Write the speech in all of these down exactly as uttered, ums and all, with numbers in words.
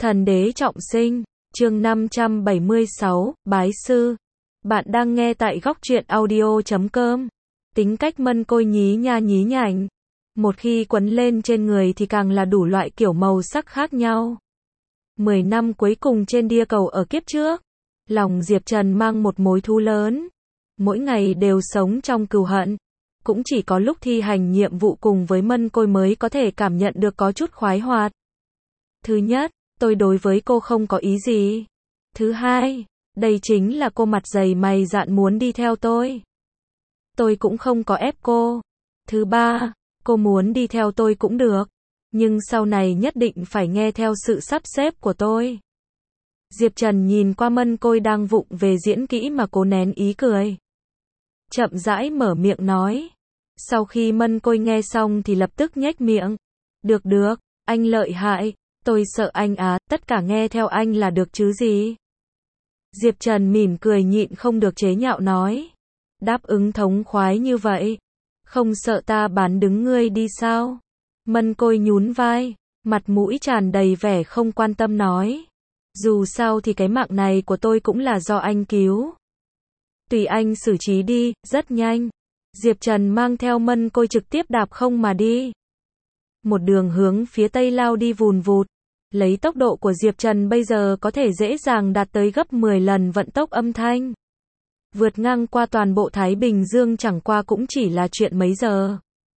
Thần đế trọng sinh, chương năm trăm bảy mươi sáu, bái sư. Bạn đang nghe tại góc truyện audio chấm com. Tính cách Mân Côi nhí nha nhí nhảnh. Một khi quấn lên trên người thì càng là đủ loại kiểu màu sắc khác nhau. Mười năm cuối cùng trên địa cầu ở kiếp trước, lòng Diệp Trần mang một mối thù lớn. Mỗi ngày đều sống trong cừu hận. Cũng chỉ có lúc thi hành nhiệm vụ cùng với Mân Côi mới có thể cảm nhận được có chút khoái hoạt. Thứ nhất, tôi đối với cô không có ý gì. Thứ hai, đây chính là cô mặt dày mày dạn muốn đi theo tôi. Tôi cũng không có ép cô. Thứ ba, cô muốn đi theo tôi cũng được. Nhưng sau này nhất định phải nghe theo sự sắp xếp của tôi. Diệp Trần nhìn qua Mân Côi đang vụng về diễn kỹ mà cố nén ý cười. Chậm rãi mở miệng nói. Sau khi Mân Côi nghe xong thì lập tức nhếch miệng. Được được, anh lợi hại. Tôi sợ anh á, tất cả nghe theo anh là được chứ gì. Diệp Trần mỉm cười nhịn không được chế nhạo nói. Đáp ứng thống khoái như vậy. Không sợ ta bán đứng ngươi đi sao? Mân Côi nhún vai, mặt mũi tràn đầy vẻ không quan tâm nói. Dù sao thì cái mạng này của tôi cũng là do anh cứu. Tùy anh xử trí đi, rất nhanh. Diệp Trần mang theo Mân Côi trực tiếp đạp không mà đi. Một đường hướng phía tây lao đi vùn vụt. Lấy tốc độ của Diệp Trần bây giờ có thể dễ dàng đạt tới gấp mười lần vận tốc âm thanh. Vượt ngang qua toàn bộ Thái Bình Dương chẳng qua cũng chỉ là chuyện mấy giờ.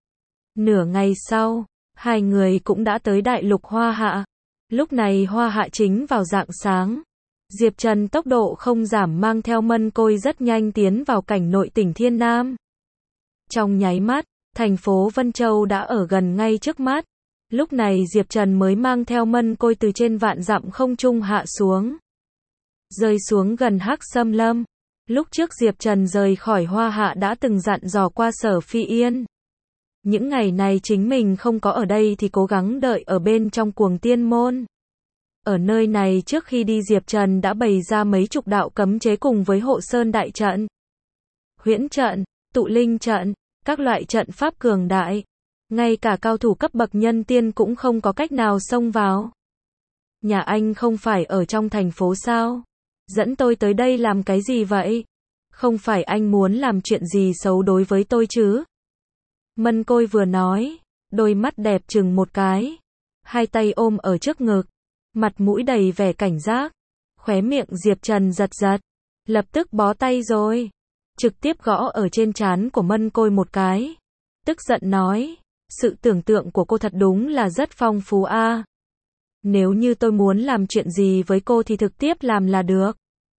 Nửa ngày sau, hai người cũng đã tới đại lục Hoa Hạ. Lúc này Hoa Hạ chính vào rạng sáng. Diệp Trần tốc độ không giảm mang theo Mân Côi rất nhanh tiến vào cảnh nội tỉnh Thiên Nam. Trong nháy mắt, thành phố Vân Châu đã ở gần ngay trước mắt. Lúc này Diệp Trần mới mang theo Mân Côi từ trên vạn dặm không trung hạ xuống. Rơi xuống gần Hắc Xâm Lâm. Lúc trước Diệp Trần rời khỏi Hoa Hạ đã từng dặn dò qua Sở Phi Yên. Những ngày này chính mình không có ở đây thì cố gắng đợi ở bên trong Cuồng Tiên Môn. Ở nơi này trước khi đi Diệp Trần đã bày ra mấy chục đạo cấm chế cùng với hộ sơn đại trận, huyễn trận, tụ linh trận, các loại trận pháp cường đại. Ngay cả cao thủ cấp bậc nhân tiên cũng không có cách nào xông vào. Nhà anh không phải ở trong thành phố sao? Dẫn tôi tới đây làm cái gì vậy? Không phải anh muốn làm chuyện gì xấu đối với tôi chứ? Mân Côi vừa nói, đôi mắt đẹp chừng một cái. Hai tay ôm ở trước ngực. Mặt mũi đầy vẻ cảnh giác. Khóe miệng Diệp Trần giật giật. Lập tức bó tay rồi. Trực tiếp gõ ở trên trán của Mân Côi một cái. Tức giận nói. Sự tưởng tượng của cô thật đúng là rất phong phú a. À. Nếu như tôi muốn làm chuyện gì với cô thì trực tiếp làm là được.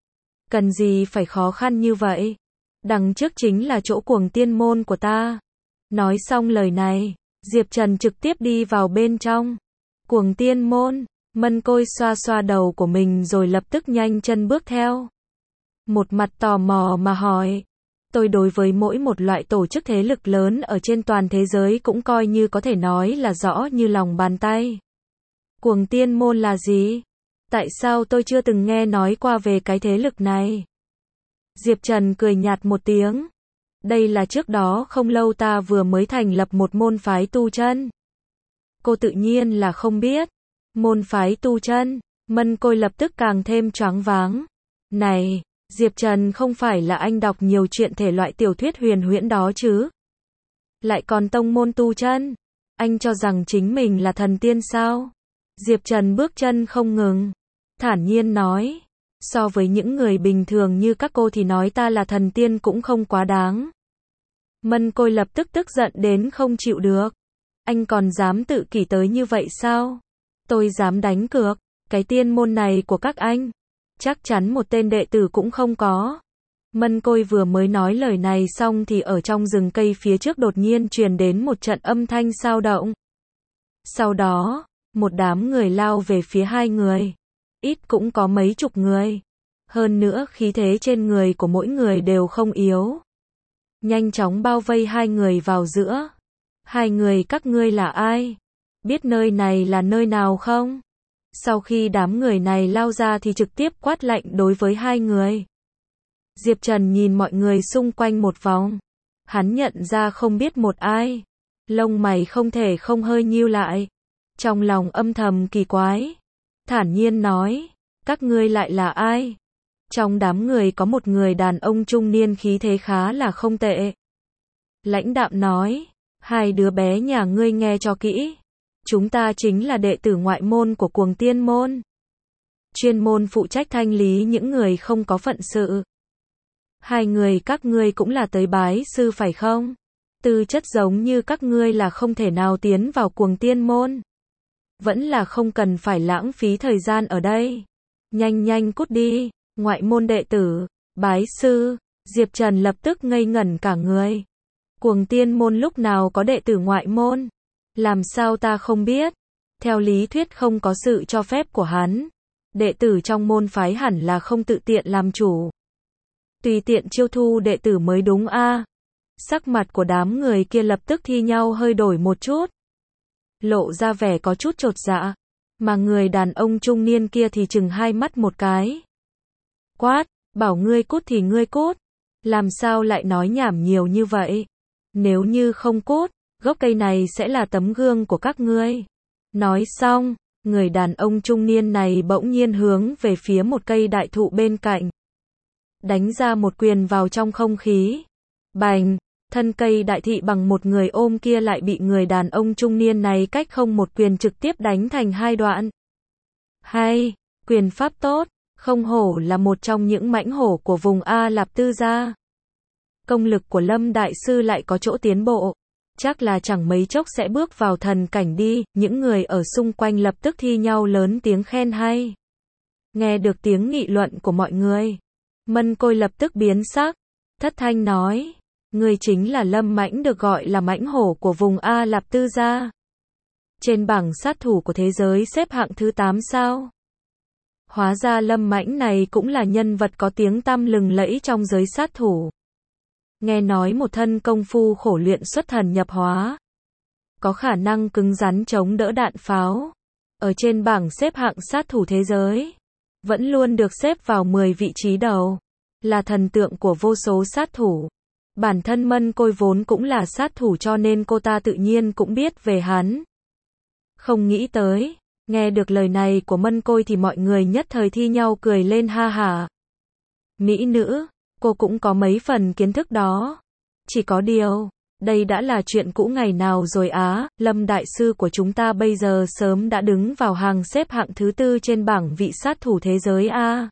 Cần gì phải khó khăn như vậy? Đằng trước chính là chỗ Cuồng Tiên Môn của ta. Nói xong lời này, Diệp Trần trực tiếp đi vào bên trong. Cuồng Tiên Môn, Mân Côi xoa xoa đầu của mình rồi lập tức nhanh chân bước theo. Một mặt tò mò mà hỏi. Tôi đối với mỗi một loại tổ chức thế lực lớn ở trên toàn thế giới cũng coi như có thể nói là rõ như lòng bàn tay. Cuồng Tiên Môn là gì? Tại sao tôi chưa từng nghe nói qua về cái thế lực này? Diệp Trần cười nhạt một tiếng. Đây là trước đó không lâu ta vừa mới thành lập một môn phái tu chân. Cô tự nhiên là không biết. Môn phái tu chân, Mân Côi lập tức càng thêm choáng váng. Này, Diệp Trần không phải là anh đọc nhiều chuyện thể loại tiểu thuyết huyền huyễn đó chứ? Lại còn tông môn tu chân? Anh cho rằng chính mình là thần tiên sao? Diệp Trần bước chân không ngừng. Thản nhiên nói. So với những người bình thường như các cô thì nói ta là thần tiên cũng không quá đáng. Mân Côi lập tức tức giận đến không chịu được. Anh còn dám tự kỷ tới như vậy sao? Tôi dám đánh cược. Cái tiên môn này của các anh, chắc chắn một tên đệ tử cũng không có. Mân Côi vừa mới nói lời này xong thì ở trong rừng cây phía trước đột nhiên truyền đến một trận âm thanh xao động. Sau đó, một đám người lao về phía hai người. Ít cũng có mấy chục người. Hơn nữa khí thế trên người của mỗi người đều không yếu. Nhanh chóng bao vây hai người vào giữa. Hai người các ngươi là ai? Biết nơi này là nơi nào không? Sau khi đám người này lao ra thì trực tiếp quát lạnh đối với hai người. Diệp Trần nhìn mọi người xung quanh một vòng. Hắn nhận ra không biết một ai. Lông mày không thể không hơi nhíu lại. Trong lòng âm thầm kỳ quái. thản nhiên nói, các ngươi lại là ai? Trong đám người có một người đàn ông trung niên khí thế khá là không tệ. Lãnh đạm nói, hai đứa bé nhà ngươi nghe cho kỹ. Chúng ta chính là đệ tử ngoại môn của Cuồng Tiên môn. Chuyên môn phụ trách thanh lý những người không có phận sự. Hai người các ngươi cũng là tới bái sư phải không? Tư chất giống như các ngươi là không thể nào tiến vào Cuồng Tiên môn. Vẫn là không cần phải lãng phí thời gian ở đây. Nhanh nhanh cút đi, ngoại môn đệ tử, bái sư. Diệp Trần lập tức ngây ngẩn cả người. Cuồng Tiên môn lúc nào có đệ tử ngoại môn? Làm sao ta không biết? Theo lý thuyết không có sự cho phép của hắn. Đệ tử trong môn phái hẳn là không tự tiện làm chủ. Tùy tiện chiêu thu đệ tử mới đúng a. À. Sắc mặt của đám người kia lập tức thi nhau hơi đổi một chút. Lộ ra vẻ có chút chột dạ. Mà người đàn ông trung niên kia thì chừng hai mắt một cái. Quát, bảo ngươi cút thì ngươi cút. Làm sao lại nói nhảm nhiều như vậy? Nếu như không cút, gốc cây này sẽ là tấm gương của các ngươi. Nói xong, người đàn ông trung niên này bỗng nhiên hướng về phía một cây đại thụ bên cạnh. Đánh ra một quyền vào trong không khí. Bành, thân cây đại thị bằng một người ôm kia lại bị người đàn ông trung niên này cách không một quyền trực tiếp đánh thành hai đoạn. Hay, quyền pháp tốt, không hổ là một trong những mãnh hổ của vùng A Lạp Tư gia. Công lực của Lâm Đại Sư lại có chỗ tiến bộ. Chắc là chẳng mấy chốc sẽ bước vào thần cảnh đi, những người ở xung quanh lập tức thi nhau lớn tiếng khen hay. Nghe được tiếng nghị luận của mọi người, Mân Côi lập tức biến sắc, thất thanh nói, người chính là Lâm Mãnh được gọi là mãnh hổ của vùng A Lạp Tư gia. Trên bảng sát thủ của thế giới xếp hạng thứ tám sao? Hóa ra Lâm Mãnh này cũng là nhân vật có tiếng tăm lừng lẫy trong giới sát thủ. Nghe nói một thân công phu khổ luyện xuất thần nhập hóa. Có khả năng cứng rắn chống đỡ đạn pháo. Ở trên bảng xếp hạng sát thủ thế giới. Vẫn luôn được xếp vào mười vị trí đầu. Là thần tượng của vô số sát thủ. Bản thân Mân Côi vốn cũng là sát thủ cho nên cô ta tự nhiên cũng biết về hắn. Không nghĩ tới. Nghe được lời này của Mân Côi thì mọi người nhất thời thi nhau cười lên ha hả. Mỹ nữ. Cô cũng có mấy phần kiến thức đó. Chỉ có điều, đây đã là chuyện cũ ngày nào rồi á, Lâm Đại Sư của chúng ta bây giờ sớm đã đứng vào hàng xếp hạng thứ tư trên bảng vị sát thủ thế giới a.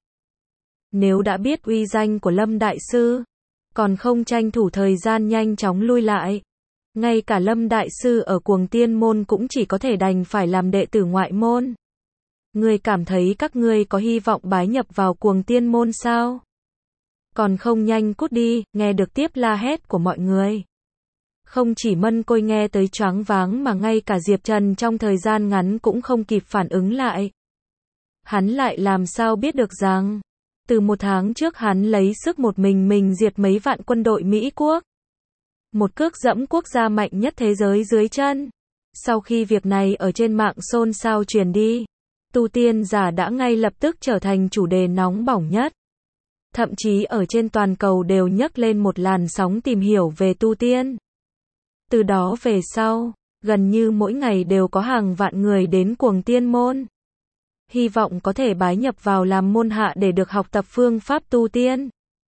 Nếu đã biết uy danh của Lâm Đại Sư, còn không tranh thủ thời gian nhanh chóng lui lại. Ngay cả Lâm Đại Sư ở Cuồng Tiên môn cũng chỉ có thể đành phải làm đệ tử ngoại môn. Ngươi cảm thấy các ngươi có hy vọng bái nhập vào Cuồng Tiên môn sao? Còn không nhanh cút đi, nghe được tiếp la hét của mọi người. Không chỉ Mân Côi nghe tới choáng váng mà ngay cả Diệp Trần trong thời gian ngắn cũng không kịp phản ứng lại. Hắn lại làm sao biết được rằng, từ một tháng trước hắn lấy sức một mình mình diệt mấy vạn quân đội Mỹ quốc. Một cước dẫm quốc gia mạnh nhất thế giới dưới chân. Sau khi việc này ở trên mạng xôn xao truyền đi, tu tiên giả đã ngay lập tức trở thành chủ đề nóng bỏng nhất. Thậm chí ở trên toàn cầu đều nhấc lên một làn sóng tìm hiểu về tu tiên. Từ đó về sau, gần như mỗi ngày đều có hàng vạn người đến Cuồng Tiên môn. Hy vọng có thể bái nhập vào làm môn hạ để được học tập phương pháp tu tiên.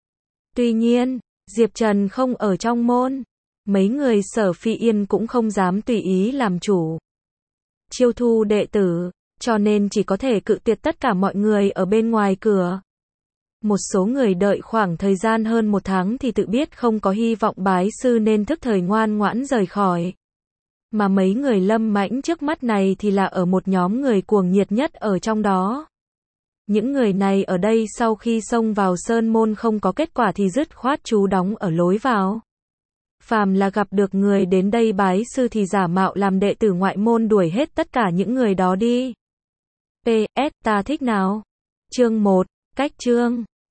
Tuy nhiên, Diệp Trần không ở trong môn. Mấy người Sở Phi Yên cũng không dám tùy ý làm chủ. Chiêu thu đệ tử, cho nên chỉ có thể cự tuyệt tất cả mọi người ở bên ngoài cửa. Một số người đợi khoảng thời gian hơn một tháng thì tự biết không có hy vọng bái sư nên thức thời ngoan ngoãn rời khỏi. Mà mấy người Lâm Mãnh trước mắt này thì là ở một nhóm người cuồng nhiệt nhất ở trong đó. Những người này ở đây sau khi xông vào sơn môn không có kết quả thì dứt khoát trú đóng ở lối vào. Phàm là gặp được người đến đây bái sư thì giả mạo làm đệ tử ngoại môn đuổi hết tất cả những người đó đi. pê ét ta thích nào? Chương một, cách chương